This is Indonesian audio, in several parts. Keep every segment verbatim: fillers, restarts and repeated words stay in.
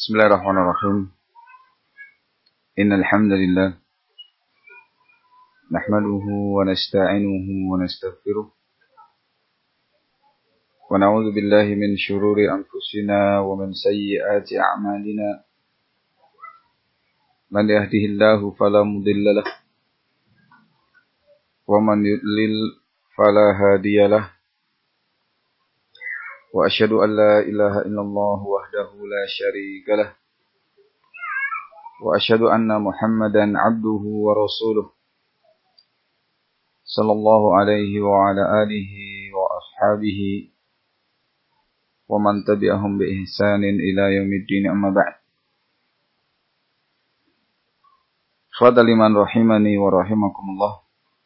Bismillahirrahmanirrahim. Innal hamdalillah nahmaduhu wa nasta'inuhu wa nastaghfiruh wa na'udzu billahi min shururi anfusina wa min sayyiati a'malina. Man yahdihillahu fala mudilla lahu wa man yudlil fala hadiyalah. Wa asyhadu an la ilaha illallah wahdahu la syarika lah. Wa asyhadu anna Muhammadan abduhu wa rasuluh. Sallallahu alaihi wa ala alihi wa ashabihi wa man tabi'ahum bi ihsanin ila yaumiddin, amma ba'd. Fadhal liman rahimani wa rahimakumullah.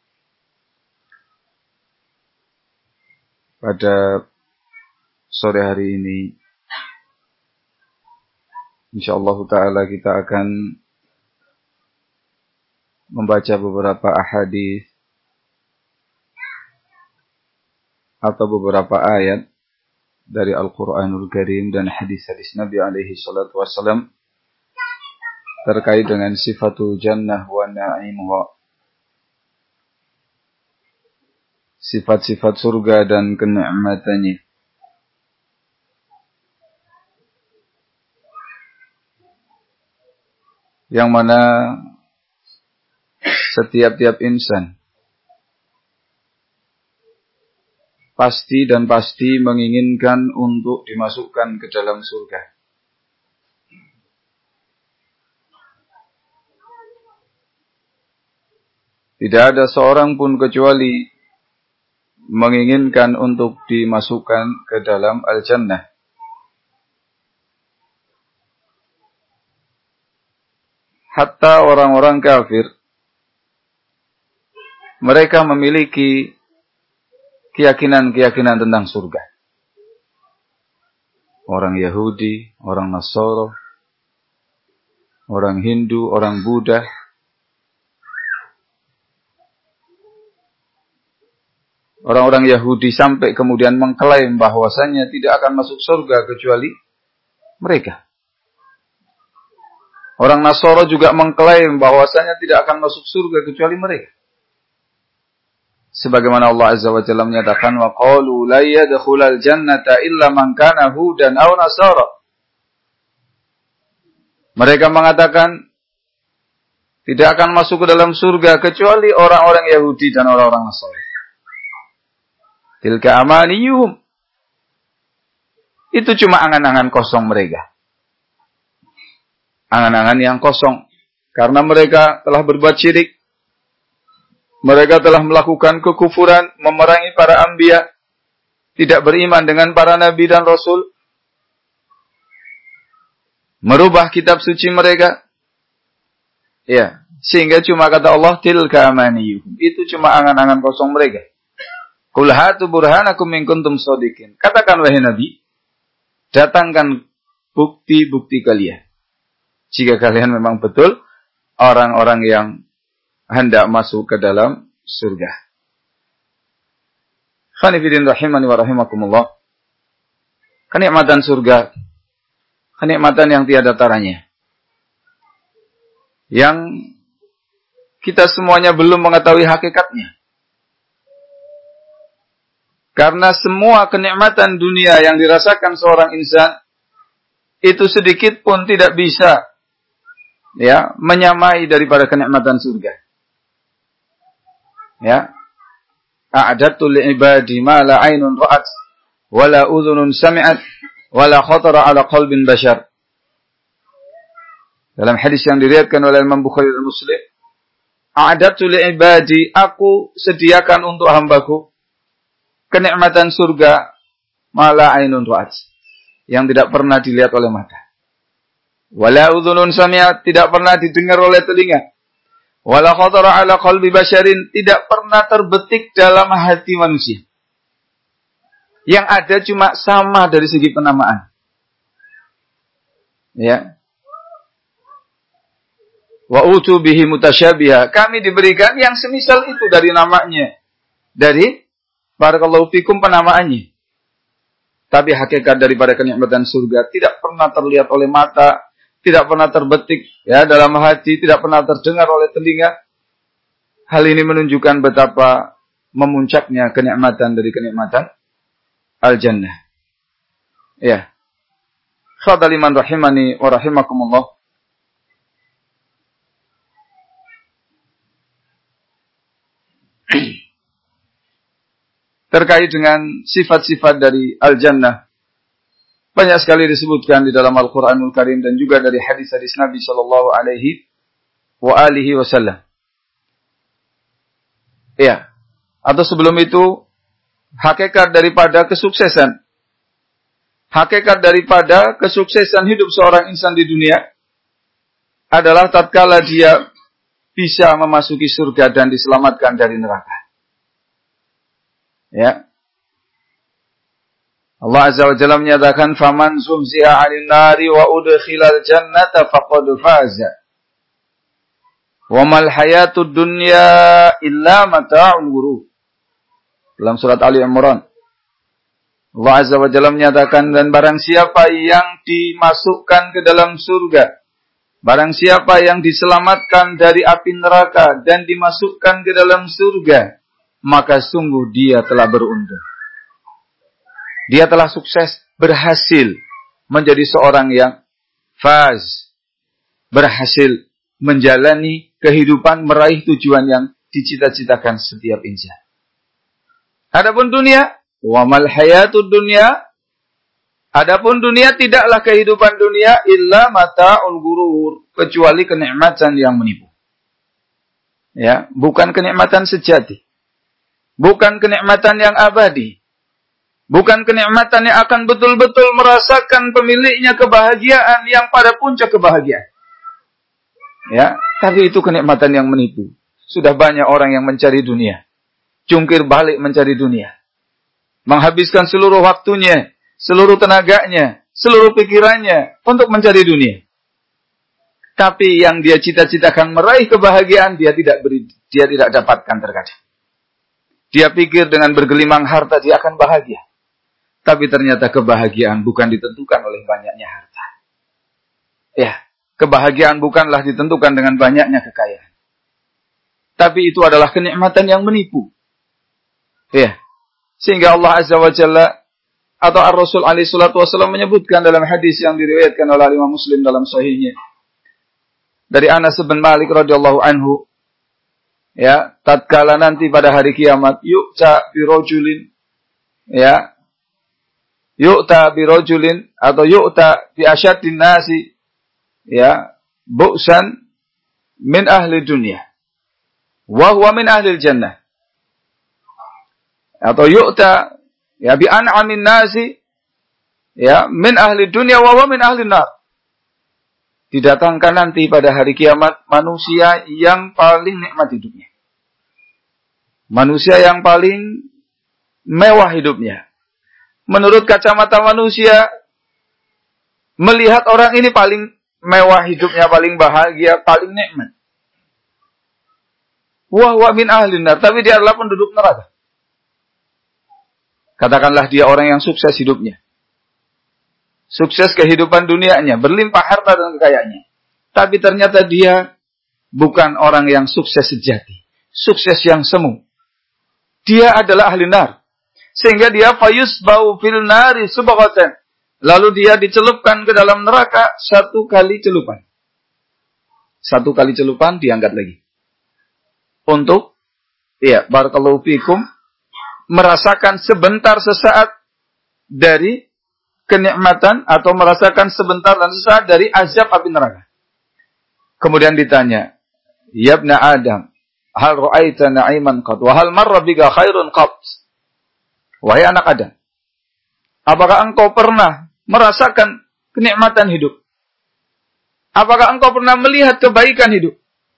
Pada sore hari ini insyaallah ta'ala kita akan membaca beberapa ahadits atau beberapa ayat dari Al-Quranul Karim dan hadis-hadis Nabi alaihi salatu wassalam terkait dengan sifatul jannah wa na'imuha, sifat-sifat surga dan kenikmatannya. Yang mana setiap-tiap insan pasti dan pasti menginginkan untuk dimasukkan ke dalam surga. Tidak ada seorang pun kecuali menginginkan untuk dimasukkan ke dalam al-jannah. Hatta orang-orang kafir, mereka memiliki keyakinan-keyakinan tentang surga. Orang Yahudi, orang Nasara, orang Hindu, orang Buddha, orang-orang Yahudi sampai kemudian mengklaim bahwasanya tidak akan masuk surga kecuali mereka. Orang Nasara juga mengklaim bahwasanya tidak akan masuk surga kecuali mereka. Sebagaimana Allah Azza wa Jalla menyatakan, wa qalu la yadkhulul jannata illa man kana hudan aw nasara. Mereka mengatakan tidak akan masuk ke dalam surga kecuali orang-orang Yahudi dan orang-orang Nasara. Tilka amaniyuhum. Itu cuma angan-angan kosong mereka. Angan-angan yang kosong. Karena mereka telah berbuat syirik. Mereka telah melakukan kekufuran, memerangi para anbiya, tidak beriman dengan para nabi dan rasul, merubah kitab suci mereka. Ya, sehingga cuma kata Allah, tilka amaniyuhum. Itu cuma angan-angan kosong mereka. Qul hatu burhanakum in kuntum shadiqin. Katakan wahai Nabi, datangkan bukti-bukti kalian. Jika kalian memang betul orang-orang yang hendak masuk ke dalam surga. Khanifidin rahimani wa rahimakumullah. Kenikmatan surga, kenikmatan yang tiada taranya, yang kita semuanya belum mengetahui hakikatnya. Karena semua kenikmatan dunia yang dirasakan seorang insan itu sedikit pun tidak bisa ya menyamai daripada kenikmatan surga. Ya. A'adatu li'ibadi ma la 'ainun ra'at wa la udhunun sami'at wa la khatara 'ala qalbin bashar. Dalam hadis yang diriwayatkan oleh Imam Bukhari dan Muslim, a'adatu li'ibadi, aku sediakan untuk hambaku kenikmatan surga ma la 'ainun ra'at, yang tidak pernah dilihat oleh mata. Wala udhunun sami'at, tidak pernah didengar oleh telinga. Wala khatara 'ala qalbi basyarin, tidak pernah terbetik dalam hati manusia. Yang ada cuma sama dari segi penamaan. Ya. Wa utu bihi mutasyabiha, kami diberikan yang semisal itu dari namanya. Dari barakallahu fikum penamaannya. Tapi hakikat daripada kenikmatan surga tidak pernah terlihat oleh mata, tidak pernah terbetik ya dalam hati, tidak pernah terdengar oleh telinga. Hal ini menunjukkan betapa memuncaknya kenikmatan dari kenikmatan al-jannah. Ya. Khadaliman rahimani wa rahimakumullah. Terkait dengan sifat-sifat dari al-jannah, banyak sekali disebutkan di dalam Al-Quranul Karim dan juga dari hadis-hadis Nabi Shallallahu Alaihi wa alihi Wasallam. Ya, atau sebelum itu, hakikat daripada kesuksesan, hakikat daripada kesuksesan hidup seorang insan di dunia adalah tatkala dia bisa memasuki surga dan diselamatkan dari neraka. Ya. Allah Azza wa Jalla menyatakan faman zuhziha 'anil nari wa udkhilal jannata faqad faza. Wa mal hayatud dunya illa mata'ul ghurur. Dalam surat Ali Imran. Allah Azza wa Jalla menyatakan dan barang siapa yang dimasukkan ke dalam surga, barang siapa yang diselamatkan dari api neraka dan dimasukkan ke dalam surga, maka sungguh dia telah beruntung. Dia telah sukses, berhasil menjadi seorang yang faz, berhasil menjalani kehidupan, meraih tujuan yang dicita-citakan setiap insan. Adapun dunia, wa mal hayatud dunya, adapun dunia tidaklah kehidupan dunia illa mata'ul ghurur, kecuali kenikmatan yang menipu. Ya, bukan kenikmatan sejati. Bukan kenikmatan yang abadi. Bukan kenikmatan yang akan betul-betul merasakan pemiliknya kebahagiaan yang pada puncak kebahagiaan. Ya, tapi itu kenikmatan yang menipu. Sudah banyak orang yang mencari dunia. Jungkir balik mencari dunia. Menghabiskan seluruh waktunya, seluruh tenaganya, seluruh pikirannya untuk mencari dunia. Tapi yang dia cita-citakan meraih kebahagiaan, dia tidak beri, dia tidak dapatkan terkadang. Dia pikir dengan bergelimang harta dia akan bahagia. Tapi ternyata kebahagiaan bukan ditentukan oleh banyaknya harta. Ya, kebahagiaan bukanlah ditentukan dengan banyaknya kekayaan. Tapi itu adalah kenikmatan yang menipu. Ya, sehingga Allah Azza wa Jalla atau Ar-Rasul alaihi salatu wasallam menyebutkan dalam hadis yang diriwayatkan oleh Imam Muslim dalam sahihnya. Dari Anas bin Malik radhiyallahu anhu, ya, tatkala nanti pada hari kiamat, yu'ta birojulin, ya, yu'ta birojulin, atau yu'ta bi asyaddin nasi, ya, bu'san min ahli dunia, wa huwa min ahli jannah. Atau yu'ta, ya, bi an'amin nasi, ya, min ahli dunia, wa huwa min ahli nar. Didatangkan nanti pada hari kiamat manusia yang paling nikmat hidupnya. Manusia yang paling mewah hidupnya. Menurut kacamata manusia, melihat orang ini paling mewah hidupnya, paling bahagia, paling nikmat. Wa huwa min ahlin nar, tapi dia adalah penduduk neraka. Katakanlah dia orang yang sukses hidupnya. Sukses kehidupan dunianya, berlimpah harta dan kekayaannya. Tapi ternyata dia bukan orang yang sukses sejati. Sukses yang semu. Dia adalah ahli nar. Sehingga dia fayusbau fil nari subghatan. Lalu dia dicelupkan ke dalam neraka satu kali celupan. Satu kali celupan diangkat lagi. Untuk, ya, barakallahu fikum, merasakan sebentar sesaat dari kenikmatan atau merasakan sebentar dan sesaat dari azab api neraka. Kemudian ditanya, ya ibna Adam, hal ra'aita na'iman qad wa hal marra bika khairun qad? Wahai anak Adam, apakah engkau pernah merasakan kenikmatan hidup? Apakah engkau pernah melihat kebaikan hidup?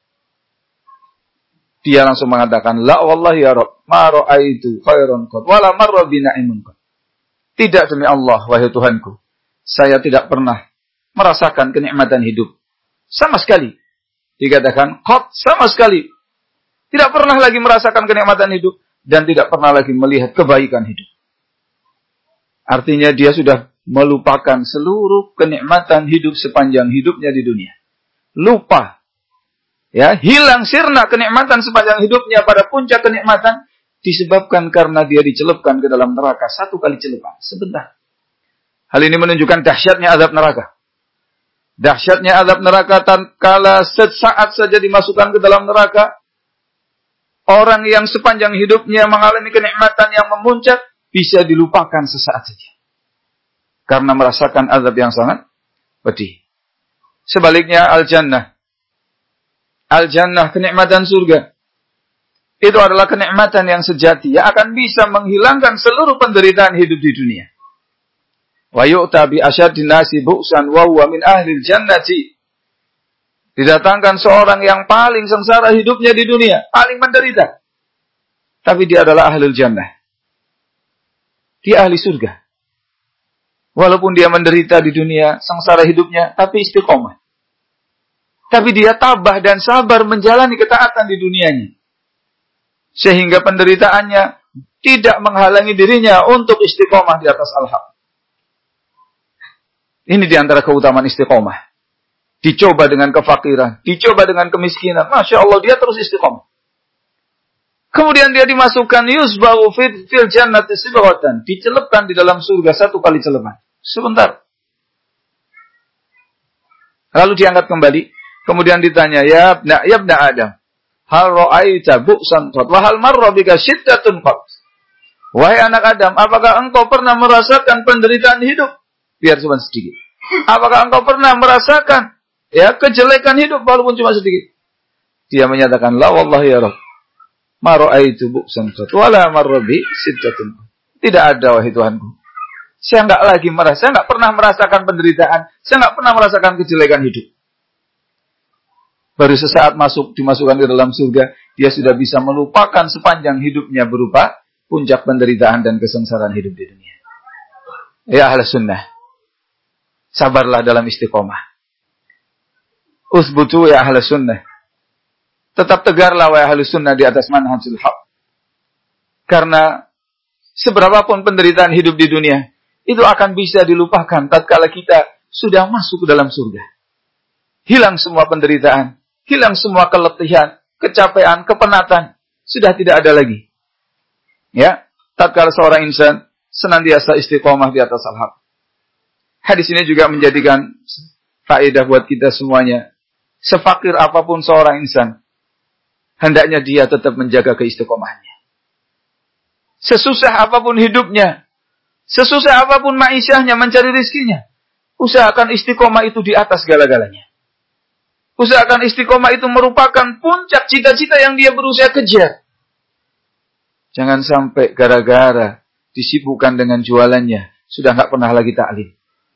Dia langsung mengatakan, la wallahi ya Rabb, ma ra'aitu khairun qad wa la marra bi na'imun qad. Tidak, demi Allah, wahai Tuhanku, saya tidak pernah merasakan kenikmatan hidup. Sama sekali. Dikatakan, qad, sama sekali. Tidak pernah lagi merasakan kenikmatan hidup. Dan tidak pernah lagi melihat kebaikan hidup. Artinya dia sudah melupakan seluruh kenikmatan hidup sepanjang hidupnya di dunia. Lupa. Ya, hilang sirna kenikmatan sepanjang hidupnya pada puncak kenikmatan disebabkan karena dia dicelupkan ke dalam neraka satu kali celupan sebentar. Hal ini menunjukkan dahsyatnya azab neraka. Dahsyatnya azab neraka tatkala sesaat saja dimasukkan ke dalam neraka, orang yang sepanjang hidupnya mengalami kenikmatan yang memuncak bisa dilupakan sesaat saja karena merasakan azab yang sangat pedih. Sebaliknya al-jannah Al-jannah, kenikmatan surga, itu adalah kenikmatan yang sejati yang akan bisa menghilangkan seluruh penderitaan hidup di dunia. Wa yu'ta bi asyaddin nasi bu'san wa huwa min ahlil jannati. Didatangkan seorang yang paling sengsara hidupnya di dunia, paling menderita. Tapi dia adalah ahlul jannah. Dia ahli surga. Walaupun dia menderita di dunia, sengsara hidupnya, tapi istiqomah. Tapi dia tabah dan sabar menjalani ketaatan di dunianya. Sehingga penderitaannya tidak menghalangi dirinya untuk istiqomah di atas al-haq. Ini diantara keutamaan istiqomah. Dicoba dengan kefakiran, dicoba dengan kemiskinan. Masya Allah, dia terus istiqomah. Kemudian dia dimasukkan yusbahu fil jannati sibghatan. Dicelupkan di dalam surga satu kali celupan. Sebentar. Lalu diangkat kembali. Kemudian ditanya, ya ibna, ya ibna Adam, hal ra'aita bu'san qat wa hal marra bika syiddatun qat. Wahai anak Adam, apakah engkau pernah merasakan penderitaan hidup? Biar cuma sedikit. Apakah engkau pernah merasakan ya kejelekan hidup walaupun cuma sedikit? Dia menyatakan, la wallahi ya Rabb, ma ra'aitu bu'san qat wa la marra bi syiddatun qat. Tidak ada wahai Tuhanku. Saya enggak lagi merasa, saya enggak pernah merasakan penderitaan, saya enggak pernah merasakan kejelekan hidup. Baru sesaat masuk dimasukkan ke dalam surga, dia sudah bisa melupakan sepanjang hidupnya berupa puncak penderitaan dan kesengsaraan hidup di dunia. Ya ahli sunnah, sabarlah dalam istiqomah. Usbutu ya ahli sunnah. Tetap tegarlah wahai ahli sunnah di atas manhajul haq. Karena seberapapun penderitaan hidup di dunia, itu akan bisa dilupakan tatkala kita sudah masuk ke dalam surga. Hilang semua penderitaan. Hilang semua keletihan, kecapean, kepenatan. Sudah tidak ada lagi. Ya, tatkala seorang insan senantiasa istiqomah di atas al-haq. Hadis ini juga menjadikan faedah buat kita semuanya. Sefakir apapun seorang insan, hendaknya dia tetap menjaga keistiqomahnya. Sesusah apapun hidupnya, sesusah apapun ma'isyahnya, mencari rizkinya, usahakan istiqomah itu di atas segala-galanya. Usahakan istiqomah itu merupakan puncak cita-cita yang dia berusaha kejar. Jangan sampai gara-gara disibukkan dengan jualannya, sudah nggak pernah lagi ta'lim.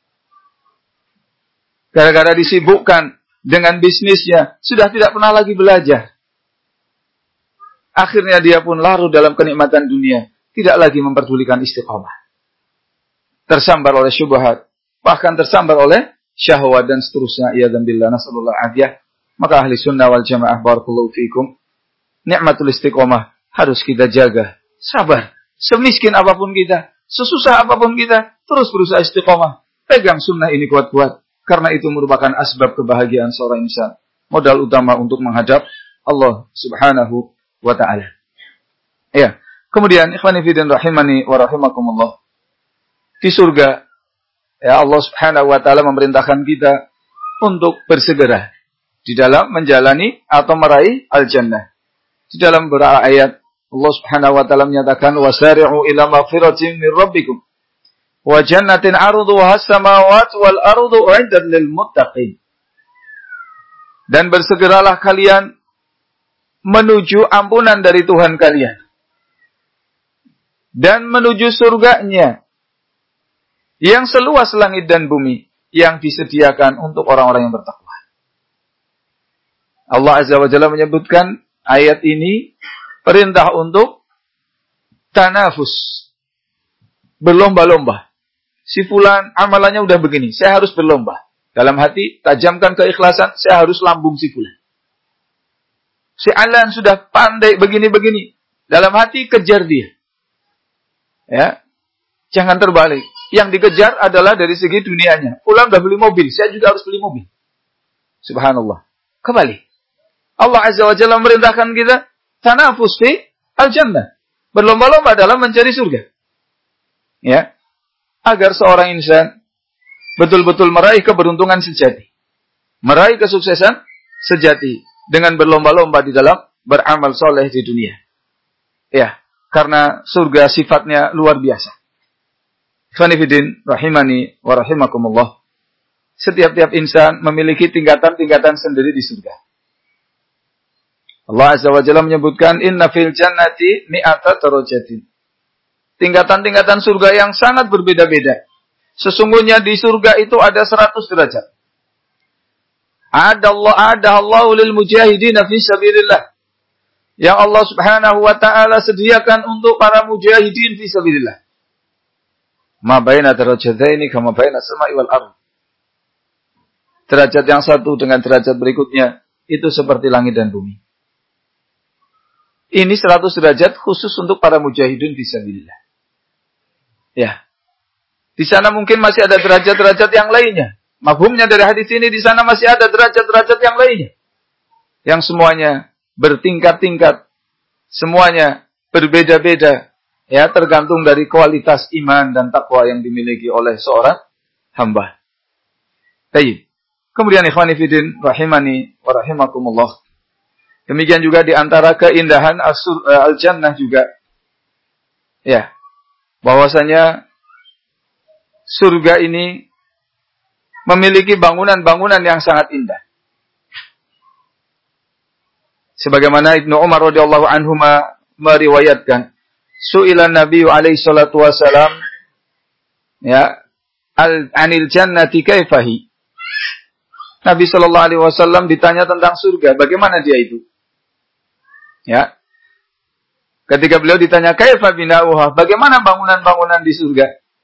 Gara-gara disibukkan dengan bisnisnya, sudah tidak pernah lagi belajar. Akhirnya dia pun larut dalam kenikmatan dunia, tidak lagi memperdulikan istiqomah. Tersambar oleh syubhat, bahkan tersambar oleh syahwat dan seterusnya. Ya dan billah nasallallahu alaihi. Maka ahli sunnah wal jamaah barakallahu fikum, nikmatul istiqomah harus kita jaga. Sabar. Semiskin apapun kita, sesusah apapun kita, terus berusaha istiqomah. Pegang sunnah ini kuat-kuat. Karena itu merupakan asbab kebahagiaan seorang insan. Modal utama untuk menghadap Allah subhanahu wa ta'ala. Ya. Kemudian, ikhwani fidin rahimani wa rahimakumullah. Di surga, ya Allah subhanahu wa ta'ala memerintahkan kita untuk bersegera di dalam menjalani atau meraih al-jannah. Di dalam beberapa ayat, Allah subhanahu wa ta'ala menyatakan, وَسَارِعُوا إِلَى مَغْفِرَةٍ مِّن رَبِّكُمْ وَجَنَّةٍ عَرْضُهَا السَّمَاوَاتُ وَالْأَرْضُ أُعِدَّتْ لِلْمُتَّقِينَ. Dan bersegeralah kalian menuju ampunan dari Tuhan kalian. Dan menuju surganya yang seluas langit dan bumi, yang disediakan untuk orang-orang yang bertakwa. Allah Azza wa Jalla menyebutkan ayat ini perintah untuk tanafus, berlomba-lomba. Si fulan amalannya udah begini, saya harus berlomba. Dalam hati, tajamkan keikhlasan, saya harus lambung si fulan. Si Alan sudah pandai begini-begini. Dalam hati, kejar dia. Ya, jangan terbalik. Yang dikejar adalah dari segi dunianya. Fulan udah beli mobil, saya juga harus beli mobil. Subhanallah. Kembali. Allah Azza wa Jalla merintahkan kita tanafus fi al-jannah. Berlomba-lomba dalam mencari surga. Ya. Agar seorang insan betul-betul meraih keberuntungan sejati. Meraih kesuksesan sejati dengan berlomba-lomba di dalam beramal soleh di dunia. Ya, karena surga sifatnya luar biasa. Ikhwanifidin rahimani wa rahimakumullah. Setiap-tiap insan memiliki tingkatan-tingkatan sendiri di surga. Allah Azza wa Jalla menyebutkan inna fil jannati mi'ata darajatin. Tingkatan-tingkatan surga yang sangat berbeda-beda. Sesungguhnya di surga itu ada seratus derajat. Ada Allah, ada Allah lil mujahidin fi sabilillah. Yang Allah Subhanahu wa taala sediakan untuk para mujahidin fi sabilillah. Ma baina darajataini kama baina samai wal ardh. Derajat yang satu dengan derajat berikutnya itu seperti langit dan bumi. Ini seratus derajat khusus untuk para mujahidin fi sabilillah. Ya. Di sana mungkin masih ada derajat-derajat yang lainnya. Mafhumnya dari hadis ini di sana masih ada derajat-derajat yang lainnya. Yang semuanya bertingkat-tingkat. Semuanya berbeda-beda. Ya, tergantung dari kualitas iman dan takwa yang dimiliki oleh seorang hamba. Baik. Kemudian ikhwani fillah rahimani wa rahimakumullah. Demikian juga di antara keindahan al-jannah juga. Ya. Bahwasanya surga ini memiliki bangunan-bangunan yang sangat indah. Sebagaimana Ibnu Umar radhiyallahu anhuma meriwayatkan, su'ilan Nabi alaihi salatu wasalam ya al anil jannati kaifahi. Nabi sallallahu alaihi wasallam ditanya tentang surga, bagaimana dia itu? Ya. Ketika beliau ditanya kaifa bina'uha, bagaimana bangunan-bangunan di surga?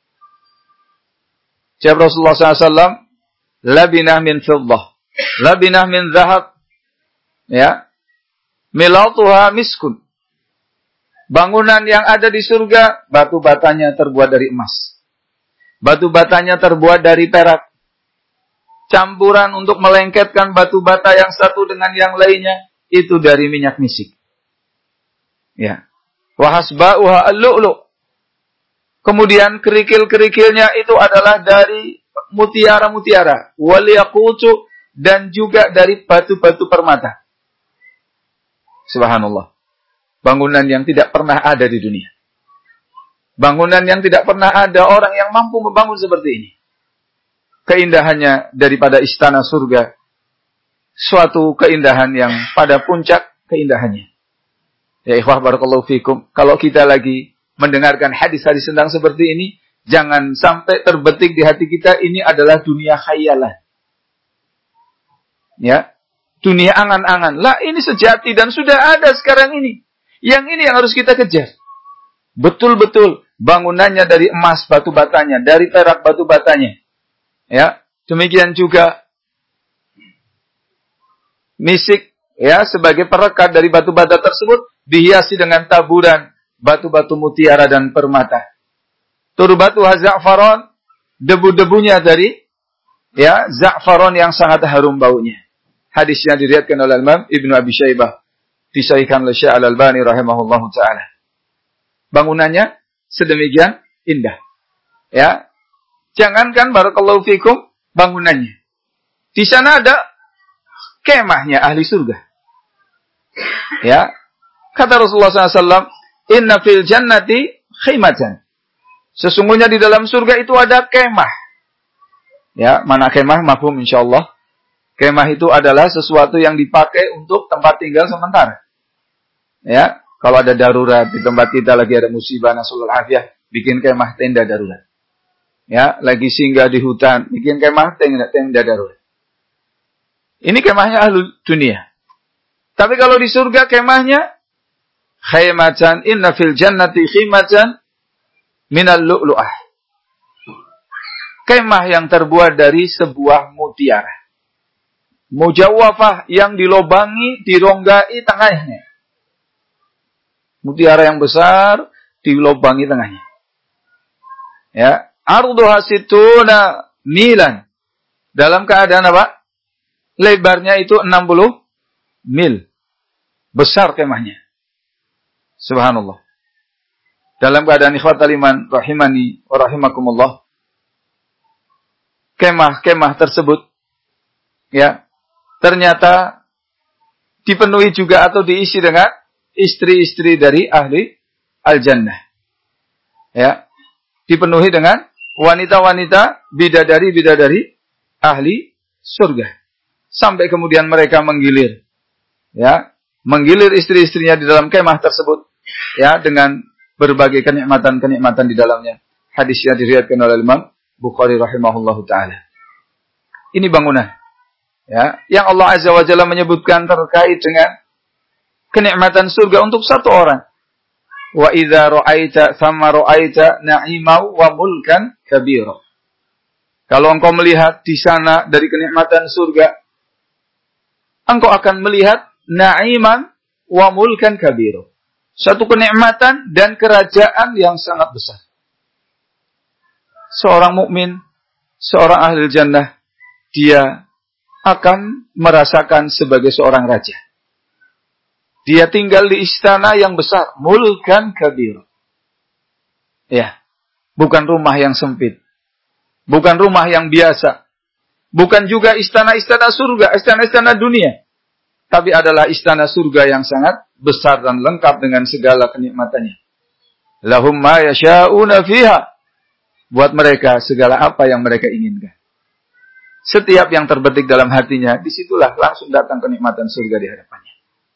Jawab Rasulullah sallallahu alaihi wasallam, labinah min fiddah, labinah min zahab, ya, milatuha miskun. Bangunan yang ada di surga, batu batanya terbuat dari emas. Batu batanya terbuat dari perak. Campuran untuk melengketkan batu bata yang satu dengan yang lainnya, itu dari minyak misik. Ya. Wahasba'uha al-lu'lu'. Kemudian kerikil-kerikilnya itu adalah dari mutiara-mutiara. Wal yaqutu, dan juga dari batu-batu permata. Subhanallah. Bangunan yang tidak pernah ada di dunia. Bangunan yang tidak pernah ada orang yang mampu membangun seperti ini. Keindahannya daripada istana surga. Suatu keindahan yang pada puncak keindahannya. Ya ikhwah barakallahu fikum. Kalau kita lagi mendengarkan hadis-hadis tentang seperti ini, jangan sampai terbetik di hati kita ini adalah dunia khayalan. Ya, dunia angan-angan. Lah ini sejati dan sudah ada sekarang ini. Yang ini yang harus kita kejar. Betul-betul bangunannya dari emas batu batanya, dari perak batu batanya. Ya, demikian juga misik ya sebagai perekat dari batu bata tersebut dihiasi dengan taburan batu-batu mutiara dan permata. Turbatu za'faron, debu-debunya dari ya za'faron yang sangat harum baunya. Hadisnya diriwayatkan oleh Imam Ibnu Abi Syaibah, disahihkan oleh Syekh Al-Albani rahimahullahu taala. Bangunannya sedemikian indah. Ya. Jangankan barakallahu fikum bangunannya. Di sana ada kemahnya ahli surga. Ya. Kata Rasulullah sallallahu alaihi wasallam, inna fil jannati khimatan. Sesungguhnya di dalam surga itu ada kemah. Ya, mana kemah? Mafhum insyaallah. Kemah itu adalah sesuatu yang dipakai untuk tempat tinggal sementara. Ya, kalau ada darurat di tempat kita lagi ada musibah nasallallahu alaihi bikin kemah tenda darurat. Ya, lagi singgah di hutan, bikin kemah tenda, tenda darurat. Ini kemahnya ahli dunia. Tapi kalau di surga kemahnya khaymatan, inna fil jannati khimatan minal lu'lu'ah. Kemah yang terbuat dari sebuah mutiara. Mujawwafah yang dilobangi, dironggai tengahnya. Mutiara yang besar dilobangi tengahnya. Ya, arduha situna milan. Dalam keadaan apa? Lebarnya itu enam puluh mil. Besar kemahnya. Subhanallah. Dalam keadaan ikhwatal iman rahimani wa rahimakumullah. Kemah-kemah tersebut ya, ternyata dipenuhi juga atau diisi dengan istri-istri dari ahli al-jannah. Ya. Dipenuhi dengan wanita-wanita bidadari-bidadari ahli surga. Sampai kemudian mereka menggilir. Ya, menggilir istri-istrinya di dalam kemah tersebut ya, dengan berbagai kenikmatan-kenikmatan di dalamnya. Hadisnya diriwayatkan oleh Imam Bukhari rahimahullahu taala. Ini bangunan ya, yang Allah Azza wa Jalla menyebutkan terkait dengan kenikmatan surga untuk satu orang. Wa idza ra'aita thamma ra'aita na'imau wa mulkan kabira. Kalau engkau melihat di sana dari kenikmatan surga, engkau akan melihat na'iman wa mulkan kabira. Satu kenikmatan dan kerajaan yang sangat besar. Seorang mukmin, seorang ahli jannah, dia akan merasakan sebagai seorang raja. Dia tinggal di istana yang besar, mulkan kabir. Ya, bukan rumah yang sempit. Bukan rumah yang biasa. Bukan juga istana-istana surga, istana-istana dunia. Tapi adalah istana surga yang sangat besar dan lengkap dengan segala kenikmatannya. Lahum ma yasha'una fiha. Buat mereka segala apa yang mereka inginkan. Setiap yang terbetik dalam hatinya, disitulah langsung datang kenikmatan surga di hadapannya.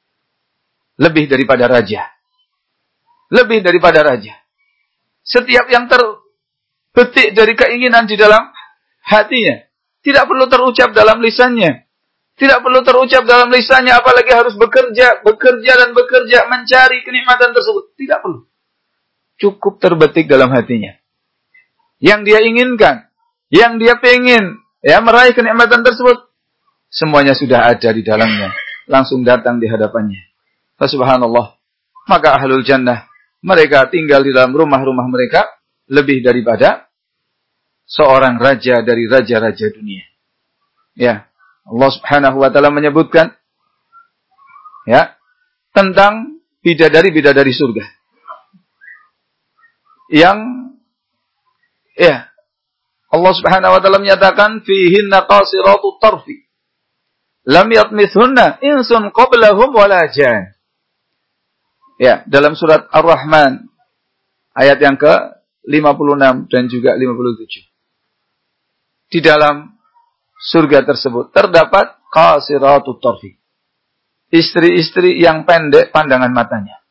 Lebih daripada raja. Lebih daripada raja. Setiap yang terbetik dari keinginan di dalam hatinya, tidak perlu terucap dalam lisannya. Tidak perlu terucap dalam lisannya, apalagi harus bekerja, bekerja dan bekerja, mencari kenikmatan tersebut. Tidak perlu. Cukup terbetik dalam hatinya. Yang dia inginkan, yang dia pengen, ya, meraih kenikmatan tersebut, semuanya sudah ada di dalamnya. Langsung datang di hadapannya. Subhanallah. Maka ahlul jannah, mereka tinggal di dalam rumah-rumah mereka, lebih daripada seorang raja dari raja-raja dunia. Ya. Allah Subhanahu wa taala menyebutkan ya, tentang bidadari-bidadari surga. Yang ya, Allah Subhanahu wa taala menyatakan fihinna qasiratut tarfi lam yatmithunna insun qablahum wala jan. Ya, dalam surat Ar-Rahman ayat yang ke lima puluh enam dan juga lima puluh tujuh. Di dalam surga tersebut terdapat qasiratut tarfi. Istri-istri yang pendek pandangan matanya.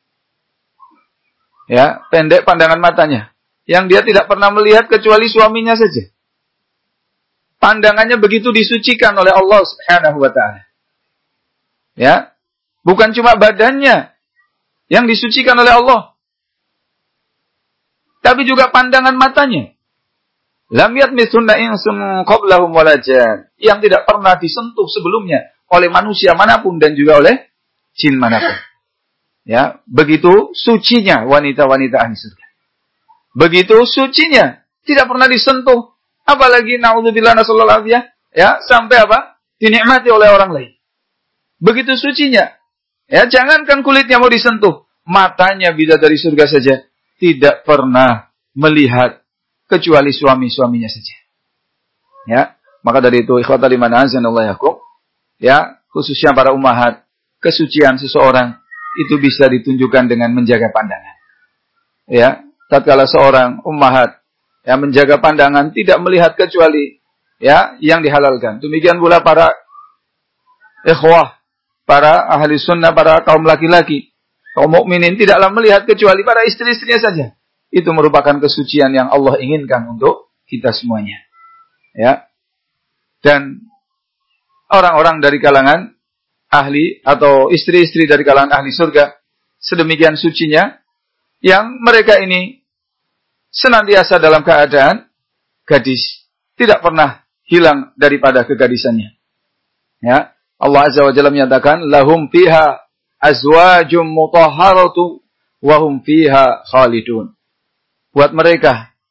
Ya, pendek pandangan matanya. Yang dia tidak pernah melihat kecuali suaminya saja. Pandangannya begitu disucikan oleh Allah Subhanahu wa taala. Ya. Bukan cuma badannya yang disucikan oleh Allah, tapi juga pandangan matanya. Lam yatmithunna insun qablahum wala jan, yang tidak pernah disentuh sebelumnya oleh manusia manapun dan juga oleh jin manapun. Ya, begitu sucinya wanita-wanita ahli surga. Begitu sucinya, tidak pernah disentuh, apalagi naudzubillah nasallallahu alaihi ya, sampai apa? Dinikmati oleh orang lain. Begitu sucinya. Ya, jangankan kulitnya mau disentuh, matanya bidadari surga saja tidak pernah melihat kecuali suami-suaminya saja. Ya, maka dari itu ikhwatal iman azanallahu yakum, ya, khususnya para ummahat, kesucian seseorang itu bisa ditunjukkan dengan menjaga pandangan. Ya, tatkala seorang ummahat yang menjaga pandangan tidak melihat kecuali ya yang dihalalkan. Demikian pula para ikhwah, para ahli sunnah, para kaum laki-laki, kaum mukminin tidaklah melihat kecuali para istri-istrinya saja. Itu merupakan kesucian yang Allah inginkan untuk kita semuanya. Ya. Dan orang-orang dari kalangan ahli atau istri-istri dari kalangan ahli surga sedemikian sucinya yang mereka ini senantiasa dalam keadaan gadis, tidak pernah hilang daripada kegadisannya. Ya, Allah Azza wa Jalla menyatakan lahum fiha azwajum mutahharatu wa hum fiha khalidun. Buat mereka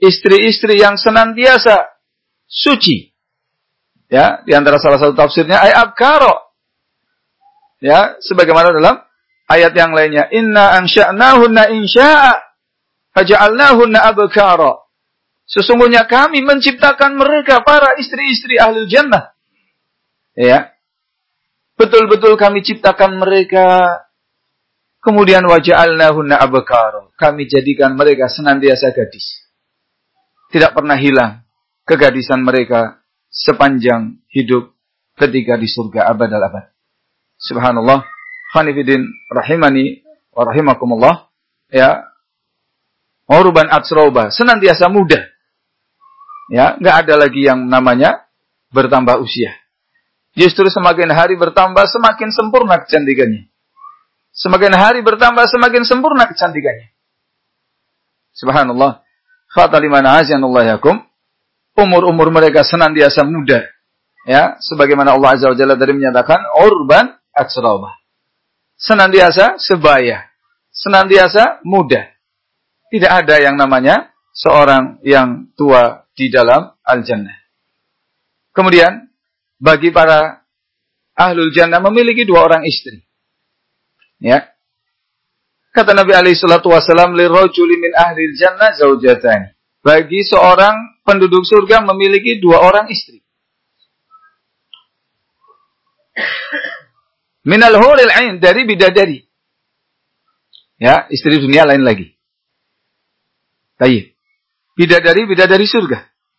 istri-istri yang senantiasa suci. Ya, di antara salah satu tafsirnya ay abkaro. Ya, sebagaimana dalam ayat yang lainnya, inna ansha'nahunna insya'a faja'alnahunna abkara. Sesungguhnya kami menciptakan mereka para istri-istri ahli jannah. Ya. Betul-betul kami ciptakan mereka. Kemudian waja'alnahunna abkara. Kami jadikan mereka senantiasa gadis. Tidak pernah hilang kegadisan mereka sepanjang hidup ketika di surga abadal abad. Subhanallah. Khanifidin rahimani wa rahimakumullah. Ya. Urban atsroba. Senantiasa muda. Ya. Nggak ada lagi yang namanya bertambah usia. Justru semakin hari bertambah semakin sempurna kecantikannya. Semakin hari bertambah semakin sempurna kecantikannya. Subhanallah. Khataliman azanullah yakum. Umur-umur mereka senantiasa muda. Ya, sebagaimana Allah Azza wa Jalla tadi menyatakan urban atsraba. Senantiasa sebaya, senantiasa muda. Tidak ada yang namanya seorang yang tua di dalam al-jannah. Kemudian bagi para ahlul jannah memiliki dua orang istri. Ya. Kata Nabi alaihi salatu wasallam lirrajuli min ahlil jannah zaujatani. Bagi seorang penduduk surga memiliki dua orang istri. Minal huril ain, dari bidadari. Ya, istri dunia lain lagi. Baik. Bidadari bidadari surga.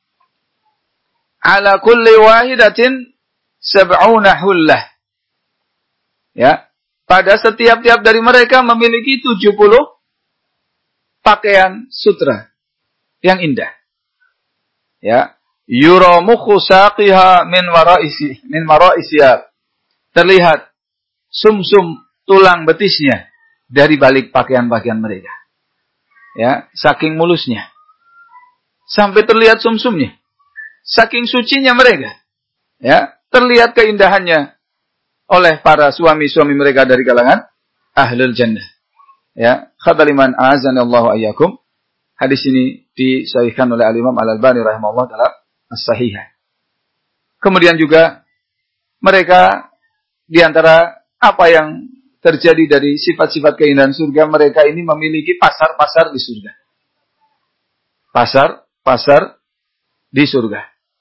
Ala kulli wahidatin sab'una hullah. Ya, pada setiap-tiap dari mereka memiliki tujuh puluh pakaian sutra yang indah. Ya, yura mukhu saqiha min wara'isi min wara'isiyab. Terlihat sumsum tulang betisnya dari balik pakaian-pakaian mereka. Ya, saking mulusnya. Sampai terlihat sumsumnya. Saking sucinya mereka. Ya, terlihat keindahannya oleh para suami-suami mereka dari kalangan ahlul jannah. Ya, khataliman azanallahu ayyakum. Hadis ini disahihkan oleh Al-Imam Al-Albani rahimahullah dalam As-Sahihah. Kemudian juga mereka di antara apa yang terjadi dari sifat-sifat keindahan surga, mereka ini memiliki pasar-pasar di surga. Pasar-pasar di surga.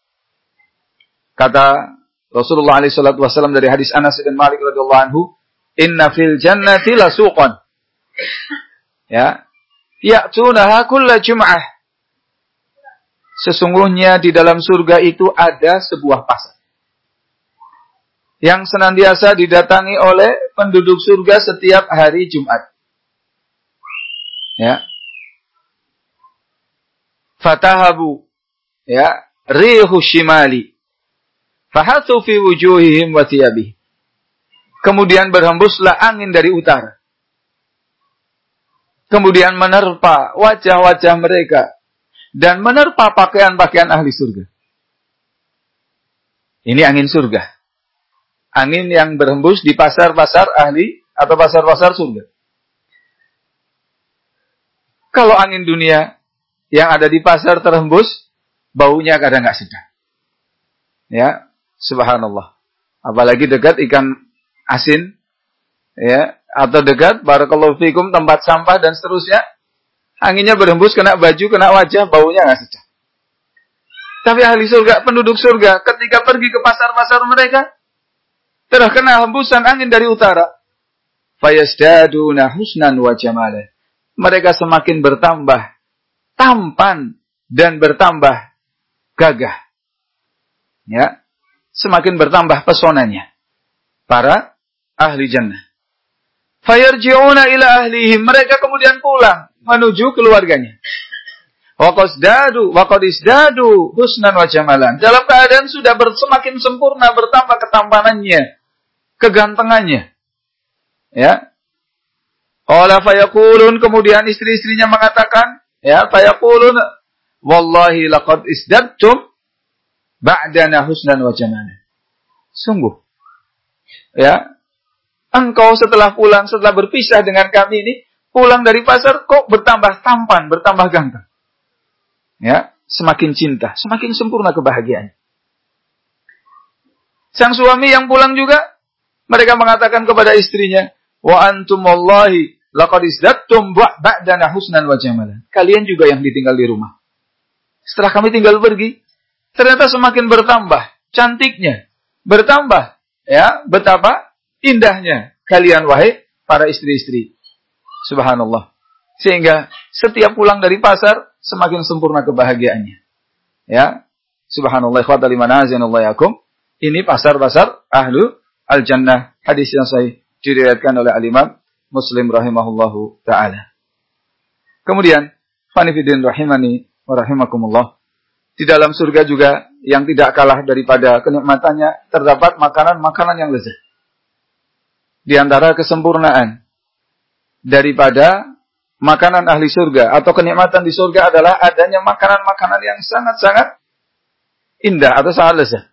Kata Rasulullah alaihi salatu wasallam dari hadis Anas bin Malik radhiyallahu anhu, "Inna fil jannati lasuqan." Ya. Ya'tunaha kulla jum'ah. Sesungguhnya di dalam surga itu ada sebuah pasar yang senantiasa didatangi oleh penduduk surga setiap hari Jumat. Ya. Fatahabu, ya, rihu shimali. Fahathu fi wujuhihim wa thiyabihim. Kemudian berhembuslah angin dari utara. Kemudian menerpa wajah-wajah mereka dan menerpa pakaian-pakaian ahli surga. Ini angin surga. Angin yang berhembus di pasar-pasar ahli atau pasar-pasar surga. Kalau angin dunia yang ada di pasar terhembus, baunya kadang nggak sedap. Ya, subhanallah. Apalagi dekat ikan asin, ya, atau dekat barakallahu fikum tempat sampah dan seterusnya, anginnya berhembus kena baju, kena wajah, baunya nggak sedap. Tapi ahli surga, penduduk surga, ketika pergi ke pasar-pasar mereka, terkena hembusan angin dari utara. Fayasdaduna husnan wa jamalan. Mereka semakin bertambah tampan dan bertambah gagah. Ya, semakin bertambah pesonanya para ahli jannah. Fayarji'una ila ahlihim. Mereka kemudian pulang menuju keluarganya. Waqasdadu, waqadisdadu husnan wa jamalan. Dalam keadaan sudah ber, semakin sempurna, bertambah ketampanannya, kegantengannya. Ya. Qala fayaqulun, kemudian istri-istrinya mengatakan, ya, fayaqulun wallahi laqad isdadtum ba'dana husnan wa jamalan. Sungguh, ya, engkau setelah pulang, setelah berpisah dengan kami ini, pulang dari pasar kok bertambah tampan, bertambah ganteng. Ya, semakin cinta, semakin sempurna kebahagiaan. Sang suami yang pulang juga, mereka mengatakan kepada istrinya, wa antum wallahi laqad izdattum ba'dana husnan wa jamalan. Kalian juga yang ditinggal di rumah. Setelah kami tinggal pergi, ternyata semakin bertambah cantiknya, bertambah ya, betapa indahnya kalian wahai para istri-istri. Subhanallah. Sehingga setiap pulang dari pasar semakin sempurna kebahagiaannya. Ya. Subhanallah, ikhwatal iman azanallahu yakum. Ini pasar-pasar ahlu al-jannah. Hadis yang sahih diriwayatkan oleh al-Imam Muslim rahimahullahu taala. Kemudian, fanifidin rahimani wa rahimakumullah. Di dalam surga juga yang tidak kalah daripada kenikmatannya terdapat makanan-makanan yang lezat. Di antara kesempurnaan daripada makanan ahli surga atau kenikmatan di surga adalah adanya makanan-makanan yang sangat-sangat indah atau sangat lezat.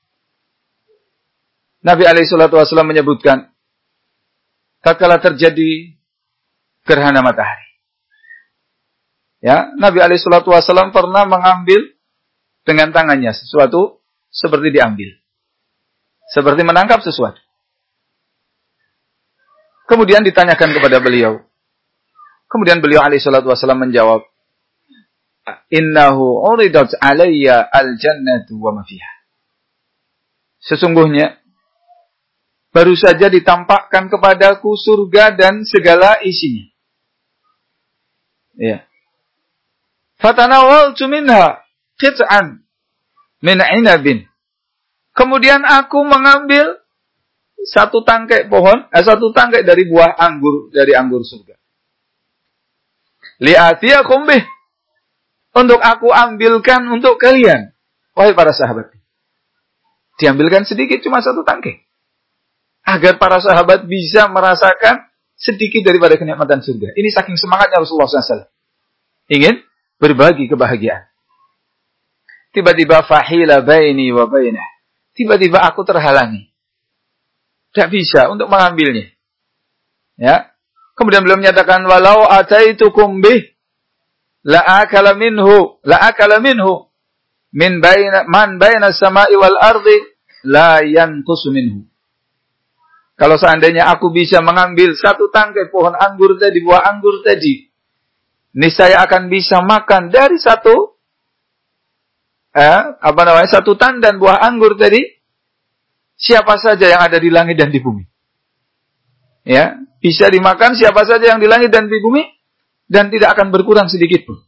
Nabi alaihi salatu wasallam menyebutkan, tatkala terjadi gerhana matahari. Ya, Nabi alaihi salatu wasallam pernah mengambil dengan tangannya sesuatu seperti diambil. Seperti menangkap sesuatu. Kemudian ditanyakan kepada beliau. Kemudian beliau alaihi salatu wasallam menjawab, "Innahu uridat alayya al-jannatu wa ma fiha." Sesungguhnya baru saja ditampakkan kepadaku surga dan segala isinya. Ya. Fatanawaltu minha qit'an min 'inabin. Kemudian aku mengambil satu tangkai pohon, eh, satu tangkai dari buah anggur dari anggur surga. Li'atiyakum bih. Untuk aku ambilkan untuk kalian, wahai para sahabat. Diambilkan sedikit, cuma satu tangkai. Agar para sahabat bisa merasakan sedikit daripada kenikmatan surga. Ini saking semangatnya Rasulullah shallallahu alaihi wasallam. Ingin berbagi kebahagiaan. Tiba-tiba fahila baini wa bainah. Tiba-tiba aku terhalangi. Tidak bisa untuk mengambilnya. Ya. Kemudian beliau menyatakan, walau ataitukum bih la'akala minhu la'akala minhu min baina man baina samai wal ardi la yanqusu minhu. Kalau seandainya aku bisa mengambil satu tangkai pohon anggur tadi, buah anggur tadi, niscaya akan bisa makan dari satu eh, apa namanya satu tandan buah anggur tadi, siapa saja yang ada di langit dan di bumi. Ya, bisa dimakan siapa saja yang di langit dan di bumi, dan tidak akan berkurang sedikit pun.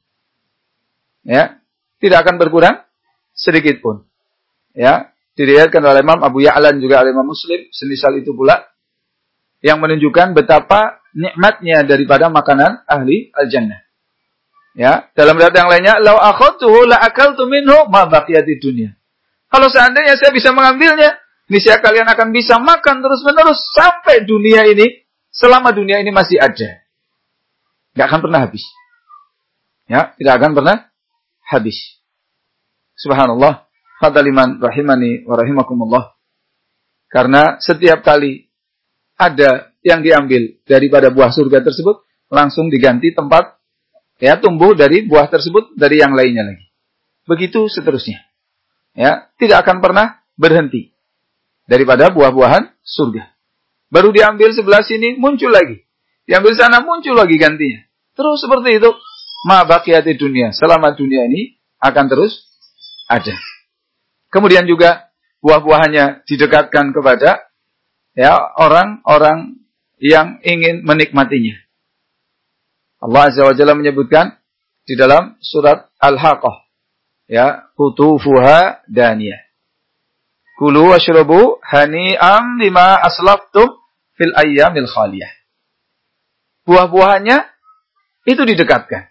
Ya, tidak akan berkurang sedikit pun. Ya. Diriwayatkan oleh Imam Abu Ya'la juga oleh Imam Muslim, semisal itu pula, yang menunjukkan betapa nikmatnya daripada makanan ahli al-jannah. Ya, dalam riwayat yang lainnya, "Lau akhadtuhu la akaltu minhu ma baqiyatid dunya." Kalau seandainya saya bisa mengambilnya, niscaya kalian akan bisa makan terus-menerus sampai dunia ini, selama dunia ini masih ada. Enggak akan pernah habis. Ya, tidak akan pernah habis. Subhanallah. Fadaliman rahimani wa rahimakumullah. Karena setiap kali ada yang diambil daripada buah surga tersebut, langsung diganti tempat, ya, tumbuh dari buah tersebut dari yang lainnya lagi. Begitu seterusnya. Ya, tidak akan pernah berhenti daripada buah-buahan surga. Baru diambil sebelah sini, muncul lagi. Diambil sana, muncul lagi gantinya. Terus seperti itu. Ma baqiyati dunia. Selama dunia ini akan terus ada. Kemudian juga buah-buahannya didekatkan kepada, ya, orang-orang yang ingin menikmatinya. Allah Azza wa Jalla menyebutkan di dalam surat Al-Haqqah, ya, qutufuha daniyah. Kulu washrabu hani'am lima aslaftum fil ayyamil khaliyah. Buah-buahannya itu didekatkan.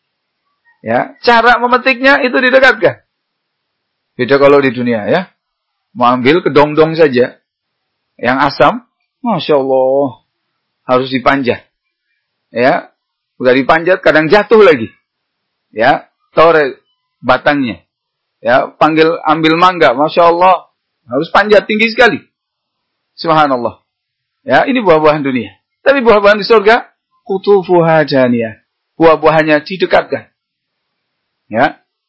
Ya, cara memetiknya itu didekatkan. Beda kalau di dunia, ya. Mau ambil kedong-dong saja. Yang asam, Masya Allah, harus dipanjat. Ya, udah dipanjat, kadang jatuh lagi. Ya, tore batangnya. Ya, panggil ambil mangga, Masya Allah, harus panjat tinggi sekali. Subhanallah. Ya, ini buah-buahan dunia. Tapi buah-buahan di surga, qutufuha janiyah. Buah-buahannya didekatkan. Ya,